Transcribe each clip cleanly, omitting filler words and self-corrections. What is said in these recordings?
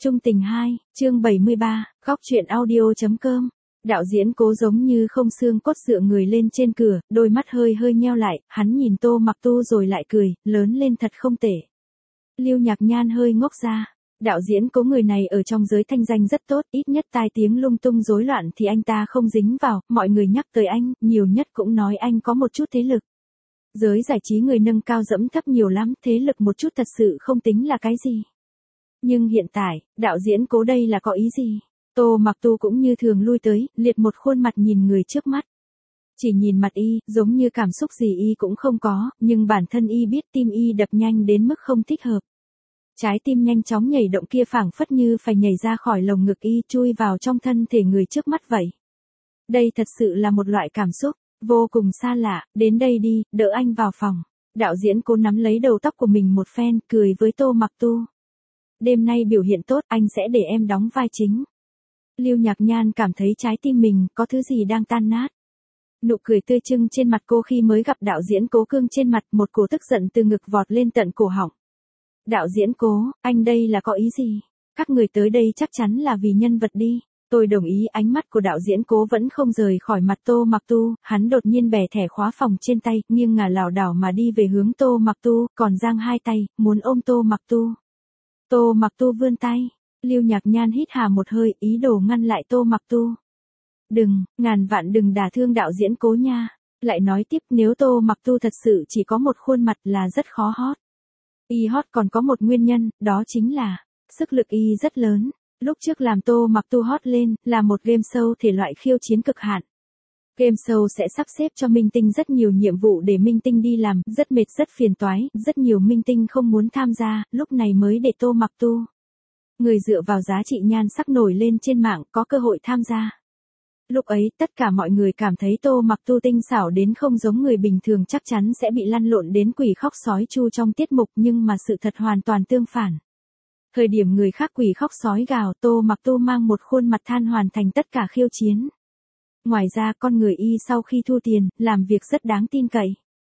Trung tình 2, chương 73, góc truyện audio.com. Đạo diễn Cố giống như không xương cốt dựa người lên trên cửa, đôi mắt hơi hơi nheo lại, hắn nhìn Tô Mặc Tu rồi lại cười, lớn lên thật không tệ. Lưu Nhạc Nhan hơi ngốc ra. Đạo diễn Cố người này ở trong giới thanh danh rất tốt, ít nhất tai tiếng lung tung rối loạn thì anh ta không dính vào, mọi người nhắc tới anh, nhiều nhất cũng nói anh có một chút thế lực. Giới giải trí người nâng cao dẫm thấp nhiều lắm, thế lực một chút thật sự không tính là cái gì. Nhưng hiện tại, đạo diễn Cố đây là có ý gì? Tô Mặc Tu cũng như thường lui tới, liệt một khuôn mặt nhìn người trước mắt. Chỉ nhìn mặt y, giống như cảm xúc gì y cũng không có, nhưng bản thân y biết tim y đập nhanh đến mức không thích hợp. Trái tim nhanh chóng nhảy động kia phảng phất như phải nhảy ra khỏi lồng ngực y, chui vào trong thân thể người trước mắt vậy. Đây thật sự là một loại cảm xúc vô cùng xa lạ. Đến đây đi, đỡ anh vào phòng. Đạo diễn Cố nắm lấy đầu tóc của mình một phen, cười với Tô Mặc Tu. Đêm nay biểu hiện tốt, anh sẽ để em đóng vai chính. Lưu Nhạc Nhan cảm thấy trái tim mình có thứ gì đang tan nát. Nụ cười tươi trưng trên mặt cô khi mới gặp đạo diễn Cố cương trên mặt, một cổ tức giận từ ngực vọt lên tận cổ họng. Đạo diễn Cố, anh đây là có ý gì? Các người tới đây chắc chắn là vì nhân vật đi. Tôi đồng ý. Ánh mắt của đạo diễn Cố vẫn không rời khỏi mặt Tô Mặc Tu, hắn đột nhiên bẻ thẻ khóa phòng trên tay, nghiêng ngả lảo đảo mà đi về hướng Tô Mặc Tu, còn giang hai tay, muốn ôm Tô Mặc Tu. Tô Mặc Tu vươn tay, Lưu Nhạc Nhan hít hà một hơi, ý đồ ngăn lại Tô Mặc Tu. Đừng, ngàn vạn đừng đả thương đạo diễn Cố nha. Lại nói tiếp, nếu Tô Mặc Tu thật sự chỉ có một khuôn mặt là rất khó hot. Y hot còn có một nguyên nhân, đó chính là sức lực y rất lớn. Lúc trước làm Tô Mặc Tu hot lên, là một game show thể loại khiêu chiến cực hạn. Game show sẽ sắp xếp cho minh tinh rất nhiều nhiệm vụ để minh tinh đi làm, rất mệt rất phiền toái, rất nhiều minh tinh không muốn tham gia, lúc này mới để Tô Mặc Tu, người dựa vào giá trị nhan sắc nổi lên trên mạng, có cơ hội tham gia. Lúc ấy, tất cả mọi người cảm thấy Tô Mặc Tu tinh xảo đến không giống người bình thường, chắc chắn sẽ bị lăn lộn đến quỷ khóc sói chu trong tiết mục, nhưng mà sự thật hoàn toàn tương phản. Thời điểm người khác quỷ khóc sói gào, Tô Mặc Tu mang một khuôn mặt than hoàn thành tất cả khiêu chiến. Ngoài ra con người y sau khi thu tiền, làm việc rất đáng tin cậy.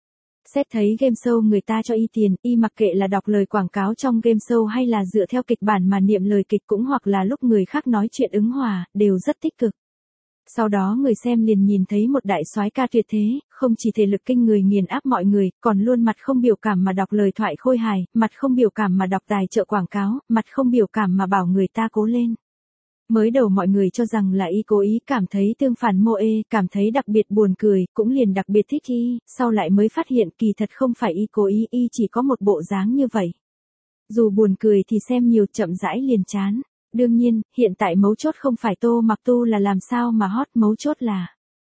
Xét thấy game show người ta cho y tiền, y mặc kệ là đọc lời quảng cáo trong game show hay là dựa theo kịch bản mà niệm lời kịch cũng hoặc là lúc người khác nói chuyện ứng hòa, đều rất tích cực. Sau đó người xem liền nhìn thấy một đại soái ca tuyệt thế, không chỉ thể lực kinh người nghiền áp mọi người, còn luôn mặt không biểu cảm mà đọc lời thoại khôi hài, mặt không biểu cảm mà đọc tài trợ quảng cáo, mặt không biểu cảm mà bảo người ta cố lên. Mới đầu mọi người cho rằng là y cố ý, cảm thấy tương phản mô ê, cảm thấy đặc biệt buồn cười, cũng liền đặc biệt thích y, sau lại mới phát hiện kỳ thật không phải y cố ý, y chỉ có một bộ dáng như vậy. Dù buồn cười thì xem nhiều, chậm rãi liền chán. Đương nhiên, hiện tại mấu chốt không phải Tô Mặc Tu là làm sao mà hot, mấu chốt là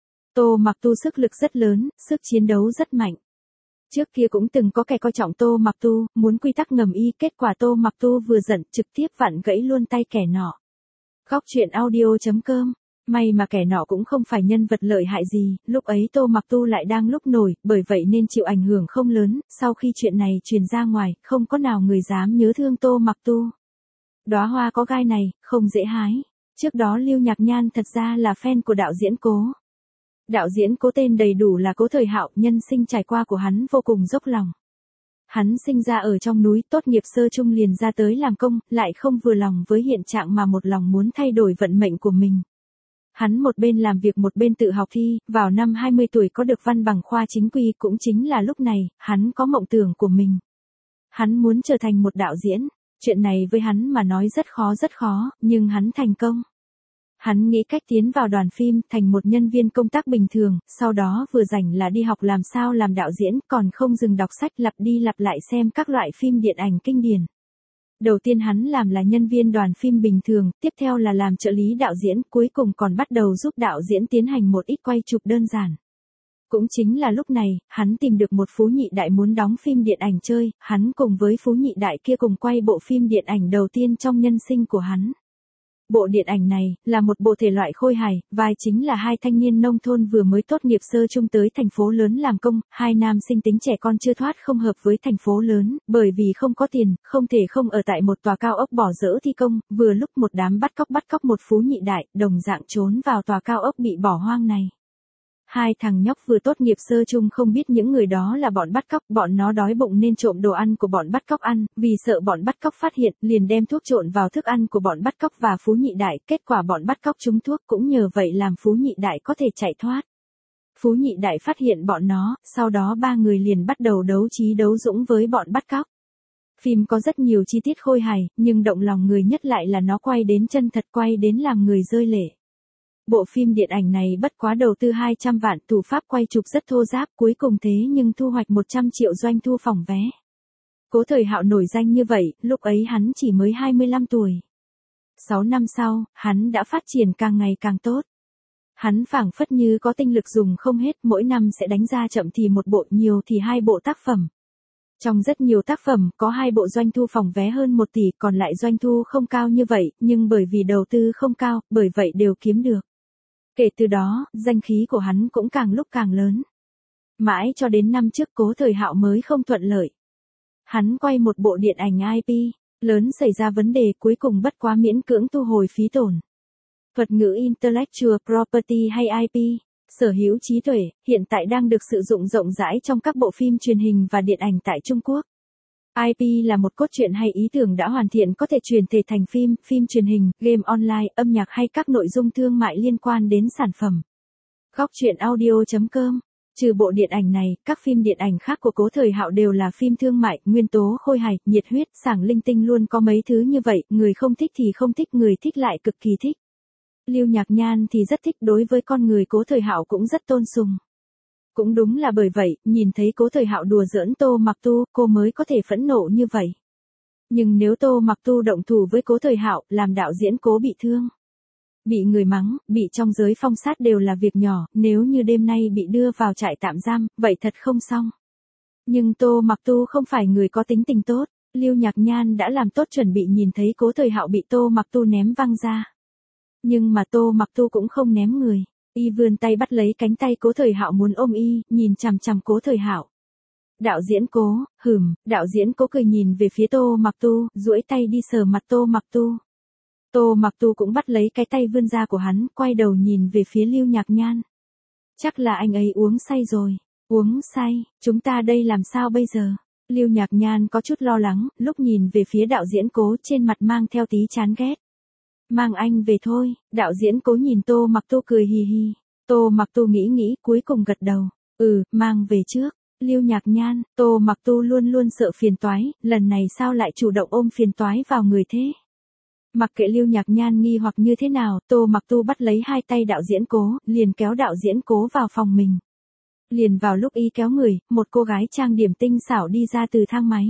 Tô Mặc Tu sức lực rất lớn, sức chiến đấu rất mạnh. Trước kia cũng từng có kẻ coi trọng Tô Mặc Tu, muốn quy tắc ngầm y, kết quả Tô Mặc Tu vừa giận trực tiếp vặn gãy luôn tay kẻ nọ. Góc truyện audio.com. May mà kẻ nọ cũng không phải nhân vật lợi hại gì, lúc ấy Tô Mặc Tu lại đang lúc nổi, bởi vậy nên chịu ảnh hưởng không lớn. Sau khi chuyện này truyền ra ngoài, không có nào người dám nhớ thương Tô Mặc Tu. Đóa hoa có gai này, không dễ hái. Trước đó Lưu Nhạc Nhan thật ra là fan của đạo diễn Cố. Đạo diễn Cố tên đầy đủ là Cố Thời Hạo, nhân sinh trải qua của hắn vô cùng dốc lòng. Hắn sinh ra ở trong núi, tốt nghiệp sơ trung liền ra tới làm công, lại không vừa lòng với hiện trạng mà một lòng muốn thay đổi vận mệnh của mình. Hắn một bên làm việc một bên tự học thi, vào năm 20 tuổi có được văn bằng khoa chính quy, cũng chính là lúc này, hắn có mộng tưởng của mình. Hắn muốn trở thành một đạo diễn. Chuyện này với hắn mà nói rất khó, nhưng hắn thành công. Hắn nghĩ cách tiến vào đoàn phim, thành một nhân viên công tác bình thường, sau đó vừa rảnh là đi học làm sao làm đạo diễn, còn không dừng đọc sách, lặp đi lặp lại xem các loại phim điện ảnh kinh điển. Đầu tiên hắn làm là nhân viên đoàn phim bình thường, tiếp theo là làm trợ lý đạo diễn, cuối cùng còn bắt đầu giúp đạo diễn tiến hành một ít quay chụp đơn giản. Cũng chính là lúc này, hắn tìm được một phú nhị đại muốn đóng phim điện ảnh chơi, hắn cùng với phú nhị đại kia cùng quay bộ phim điện ảnh đầu tiên trong nhân sinh của hắn. Bộ điện ảnh này, là một bộ thể loại khôi hài, vai chính là hai thanh niên nông thôn vừa mới tốt nghiệp sơ trung tới thành phố lớn làm công, hai nam sinh tính trẻ con chưa thoát không hợp với thành phố lớn, bởi vì không có tiền, không thể không ở tại một tòa cao ốc bỏ dỡ thi công, vừa lúc một đám bắt cóc một phú nhị đại, đồng dạng trốn vào tòa cao ốc bị bỏ hoang này. Hai thằng nhóc vừa tốt nghiệp sơ chung không biết những người đó là bọn bắt cóc, bọn nó đói bụng nên trộm đồ ăn của bọn bắt cóc ăn, vì sợ bọn bắt cóc phát hiện, liền đem thuốc trộn vào thức ăn của bọn bắt cóc và Phú Nhị Đại, kết quả bọn bắt cóc trúng thuốc cũng nhờ vậy làm Phú Nhị Đại có thể chạy thoát. Phú Nhị Đại phát hiện bọn nó, sau đó ba người liền bắt đầu đấu trí đấu dũng với bọn bắt cóc. Phim có rất nhiều chi tiết khôi hài, nhưng động lòng người nhất lại là nó quay đến chân thật, quay đến làm người rơi lệ. Bộ phim điện ảnh này bất quá đầu tư 200 vạn, thủ pháp quay chụp rất thô ráp, cuối cùng thế nhưng thu hoạch 100 triệu doanh thu phòng vé. Cố Thời Hạo nổi danh như vậy, lúc ấy hắn chỉ mới 25 tuổi. 6 năm sau, hắn đã phát triển càng ngày càng tốt. Hắn phảng phất như có tinh lực dùng không hết, mỗi năm sẽ đánh ra chậm thì một bộ, nhiều thì hai bộ tác phẩm. Trong rất nhiều tác phẩm, có hai bộ doanh thu phòng vé hơn 1 tỷ, còn lại doanh thu không cao như vậy, nhưng bởi vì đầu tư không cao, bởi vậy đều kiếm được. Kể từ đó, danh khí của hắn cũng càng lúc càng lớn. Mãi cho đến năm trước Cố Thời Hạo mới không thuận lợi. Hắn quay một bộ điện ảnh IP, lớn xảy ra vấn đề, cuối cùng bất quá miễn cưỡng thu hồi phí tổn. Thuật ngữ Intellectual Property hay IP, sở hữu trí tuệ, hiện tại đang được sử dụng rộng rãi trong các bộ phim truyền hình và điện ảnh tại Trung Quốc. IP là một cốt truyện hay ý tưởng đã hoàn thiện có thể chuyển thể thành phim, phim truyền hình, game online, âm nhạc hay các nội dung thương mại liên quan đến sản phẩm. Góc truyện audio.com. Trừ bộ điện ảnh này, các phim điện ảnh khác của Cố Thời Hạo đều là phim thương mại, nguyên tố khôi hài, nhiệt huyết, sảng linh tinh, luôn có mấy thứ như vậy, người không thích thì không thích, người thích lại cực kỳ thích. Lưu Nhạc Nhan thì rất thích, đối với con người Cố Thời Hạo cũng rất tôn sùng. Cũng đúng là bởi vậy, nhìn thấy Cố Thời Hạo đùa giỡn Tô Mặc Tu, cô mới có thể phẫn nộ như vậy. Nhưng nếu Tô Mặc Tu động thủ với Cố Thời Hạo, làm đạo diễn Cố bị thương, bị người mắng, bị trong giới phong sát đều là việc nhỏ, nếu như đêm nay bị đưa vào trại tạm giam, vậy thật không xong. Nhưng Tô Mặc Tu không phải người có tính tình tốt, Lưu Nhạc Nhan đã làm tốt chuẩn bị nhìn thấy Cố Thời Hạo bị Tô Mặc Tu ném văng ra. Nhưng mà Tô Mặc Tu cũng không ném người. Y vươn tay bắt lấy cánh tay Cố Thời Hạo muốn ôm y, nhìn chằm chằm Cố Thời Hạo. Đạo diễn Cố, đạo diễn Cố cười nhìn về phía Tô Mặc Tu, duỗi tay đi sờ mặt Tô Mặc Tu. Tô Mặc Tu cũng bắt lấy cái tay vươn ra của hắn, quay đầu nhìn về phía Lưu Nhạc Nhan. Chắc là anh ấy uống say rồi. Uống say, chúng ta đây làm sao bây giờ? Lưu Nhạc Nhan có chút lo lắng, lúc nhìn về phía đạo diễn Cố trên mặt mang theo tí chán ghét. Mang anh về thôi, đạo diễn Cố nhìn Tô Mặc Tu cười hì hì. Tô Mặc Tu nghĩ cuối cùng gật đầu. Mang về trước. Lưu Nhạc Nhan, Tô Mặc Tu luôn luôn sợ phiền toái, lần này sao lại chủ động ôm phiền toái vào người thế? Mặc kệ Lưu Nhạc Nhan nghi hoặc như thế nào, Tô Mặc Tu bắt lấy hai tay đạo diễn Cố, liền kéo đạo diễn Cố vào phòng mình. Liền vào lúc y kéo người, một cô gái trang điểm tinh xảo đi ra từ thang máy.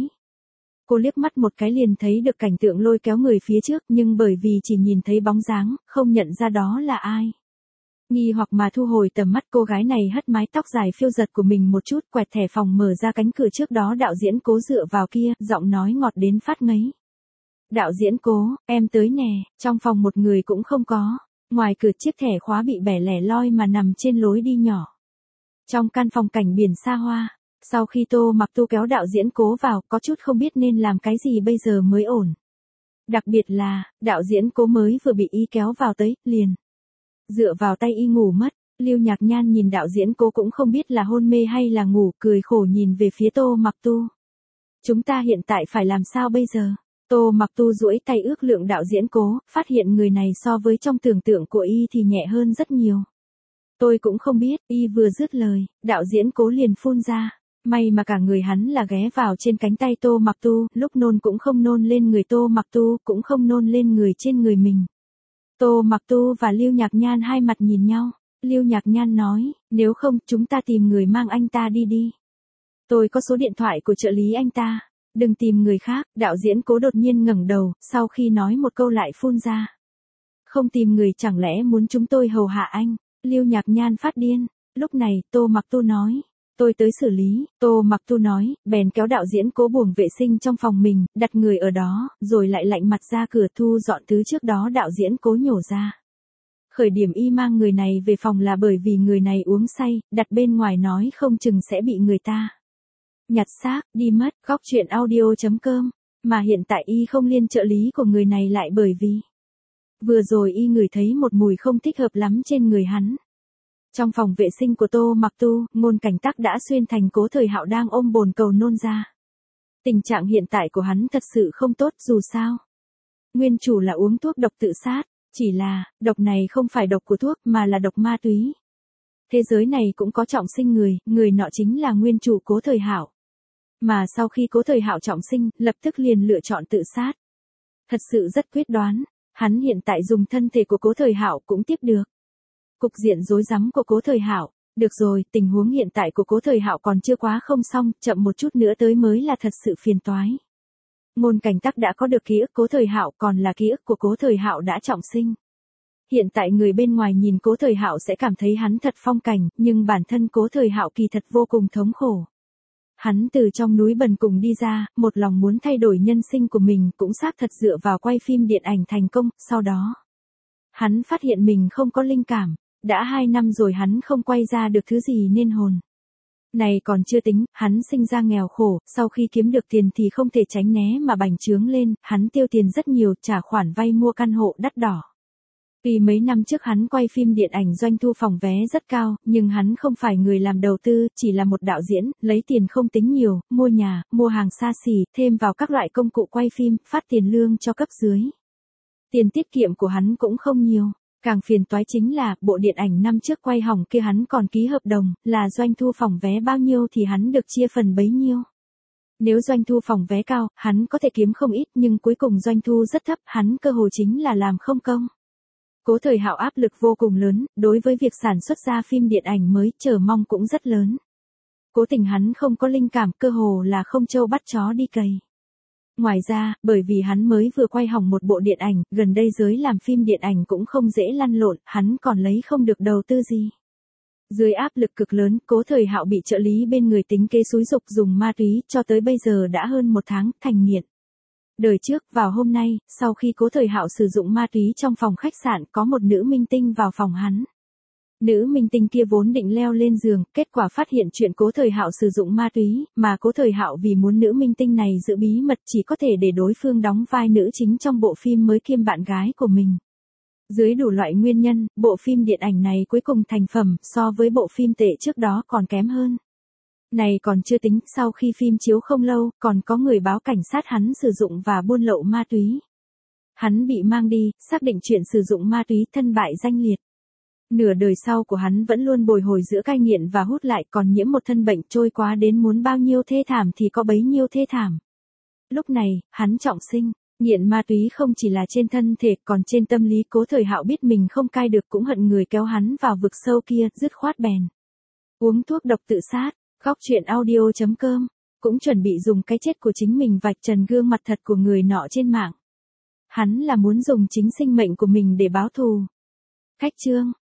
Cô liếc mắt một cái liền thấy được cảnh tượng lôi kéo người phía trước, nhưng bởi vì chỉ nhìn thấy bóng dáng, không nhận ra đó là ai. Nghi hoặc mà thu hồi tầm mắt, cô gái này hất mái tóc dài phiêu giật của mình một chút, quẹt thẻ phòng mở ra cánh cửa, trước đó đạo diễn Cố dựa vào kia, giọng nói ngọt đến phát ngấy. Đạo diễn Cố, em tới nè, trong phòng một người cũng không có, ngoài cửa chiếc thẻ khóa bị bẻ lẻ loi mà nằm trên lối đi nhỏ. Trong căn phòng cảnh biển xa hoa, sau khi Tô Mặc Tu kéo đạo diễn Cố vào, có chút không biết nên làm cái gì bây giờ mới ổn. Đặc biệt là, đạo diễn Cố mới vừa bị y kéo vào tới, liền dựa vào tay y ngủ mất. Lưu Nhạc Nhan nhìn đạo diễn Cố cũng không biết là hôn mê hay là ngủ, cười khổ nhìn về phía Tô Mặc Tu. Chúng ta hiện tại phải làm sao bây giờ? Tô Mặc Tu duỗi tay ước lượng đạo diễn Cố, phát hiện người này so với trong tưởng tượng của y thì nhẹ hơn rất nhiều. Tôi cũng không biết, y vừa dứt lời, đạo diễn Cố liền phun ra. May mà cả người hắn là ghé vào trên cánh tay Tô Mặc Tu, lúc nôn cũng không nôn lên người Tô Mặc Tu, cũng không nôn lên người trên người mình. Tô Mặc Tu và Lưu Nhạc Nhan hai mặt nhìn nhau. Lưu Nhạc Nhan nói, nếu không, chúng ta tìm người mang anh ta đi. Tôi có số điện thoại của trợ lý anh ta. Đừng tìm người khác, đạo diễn Cố đột nhiên ngẩng đầu, sau khi nói một câu lại phun ra. Không tìm người, chẳng lẽ muốn chúng tôi hầu hạ anh? Lưu Nhạc Nhan phát điên. Lúc này, Tô Mặc Tu nói. Tôi tới xử lý, Tô Mặc Tu nói, bèn kéo đạo diễn Cố buồng vệ sinh trong phòng mình, đặt người ở đó, rồi lại lạnh mặt ra cửa thu dọn thứ trước đó đạo diễn Cố nhổ ra. Khởi điểm y mang người này về phòng là bởi vì người này uống say, đặt bên ngoài nói không chừng sẽ bị người ta nhặt xác, đi mất. Góc truyện audio.com. Mà hiện tại y không liên trợ lý của người này lại bởi vì vừa rồi y ngửi thấy một mùi không thích hợp lắm trên người hắn. Trong phòng vệ sinh của Tô Mặc Tu, Ngôn Cảnh Tắc đã xuyên thành Cố Thời Hạo đang ôm bồn cầu nôn ra. Tình trạng hiện tại của hắn thật sự không tốt dù sao. Nguyên chủ là uống thuốc độc tự sát, chỉ là, độc này không phải độc của thuốc mà là độc ma túy. Thế giới này cũng có trọng sinh người nọ chính là nguyên chủ Cố Thời Hạo. Mà sau khi Cố Thời Hạo trọng sinh, lập tức liền lựa chọn tự sát. Thật sự rất quyết đoán, hắn hiện tại dùng thân thể của Cố Thời Hạo cũng tiếp được. Cục diện rối rắm của Cố Thời Hạo, được rồi, tình huống hiện tại của Cố Thời Hạo còn chưa quá không xong, chậm một chút nữa tới mới là thật sự phiền toái. Ngôn Cảnh Tắc đã có được ký ức Cố Thời Hạo, còn là ký ức của Cố Thời Hạo đã trọng sinh. Hiện tại người bên ngoài nhìn Cố Thời Hạo sẽ cảm thấy hắn thật phong cảnh, nhưng bản thân Cố Thời Hạo kỳ thật vô cùng thống khổ. Hắn từ trong núi bần cùng đi ra, một lòng muốn thay đổi nhân sinh của mình, cũng xác thật dựa vào quay phim điện ảnh thành công, sau đó hắn phát hiện mình không có linh cảm, đã 2 năm rồi hắn không quay ra được thứ gì nên hồn. Này còn chưa tính, hắn sinh ra nghèo khổ, sau khi kiếm được tiền thì không thể tránh né mà bành trướng lên, hắn tiêu tiền rất nhiều, trả khoản vay mua căn hộ đắt đỏ. Vì mấy năm trước hắn quay phim điện ảnh doanh thu phòng vé rất cao, nhưng hắn không phải người làm đầu tư, chỉ là một đạo diễn, lấy tiền không tính nhiều, mua nhà, mua hàng xa xỉ, thêm vào các loại công cụ quay phim, phát tiền lương cho cấp dưới. Tiền tiết kiệm của hắn cũng không nhiều. Càng phiền toái chính là, bộ điện ảnh năm trước quay hỏng kia hắn còn ký hợp đồng, là doanh thu phòng vé bao nhiêu thì hắn được chia phần bấy nhiêu. Nếu doanh thu phòng vé cao, hắn có thể kiếm không ít nhưng cuối cùng doanh thu rất thấp, hắn cơ hồ chính là làm không công. Cố Thời Hạo áp lực vô cùng lớn, đối với việc sản xuất ra phim điện ảnh mới, chờ mong cũng rất lớn. Cố tình hắn không có linh cảm, cơ hồ là không trâu bắt chó đi cày. Ngoài ra, bởi vì hắn mới vừa quay hỏng một bộ điện ảnh, gần đây giới làm phim điện ảnh cũng không dễ lăn lộn, hắn còn lấy không được đầu tư gì. Dưới áp lực cực lớn, Cố Thời Hạo bị trợ lý bên người tính kế xúi giục dùng ma túy, cho tới bây giờ đã hơn 1 tháng, thành nghiện. Đời trước, vào hôm nay, sau khi Cố Thời Hạo sử dụng ma túy trong phòng khách sạn, có một nữ minh tinh vào phòng hắn. Nữ minh tinh kia vốn định leo lên giường, kết quả phát hiện chuyện Cố Thời Hạo sử dụng ma túy, mà Cố Thời Hạo vì muốn nữ minh tinh này giữ bí mật chỉ có thể để đối phương đóng vai nữ chính trong bộ phim mới kiêm bạn gái của mình. Dưới đủ loại nguyên nhân, bộ phim điện ảnh này cuối cùng thành phẩm, so với bộ phim tệ trước đó còn kém hơn. Này còn chưa tính, sau khi phim chiếu không lâu, còn có người báo cảnh sát hắn sử dụng và buôn lậu ma túy. Hắn bị mang đi, xác định chuyện sử dụng ma túy, thân bại danh liệt. Nửa đời sau của hắn vẫn luôn bồi hồi giữa cai nghiện và hút lại, còn nhiễm một thân bệnh trôi quá đến muốn bao nhiêu thê thảm thì có bấy nhiêu thê thảm. Lúc này, hắn trọng sinh, nghiện ma túy không chỉ là trên thân thể, còn trên tâm lý. Cố Thời Hạo biết mình không cai được cũng hận người kéo hắn vào vực sâu kia, dứt khoát bèn uống thuốc độc tự sát. Góc truyện audio.com cũng chuẩn bị dùng cái chết của chính mình vạch trần gương mặt thật của người nọ trên mạng. Hắn là muốn dùng chính sinh mệnh của mình để báo thù. Khách chương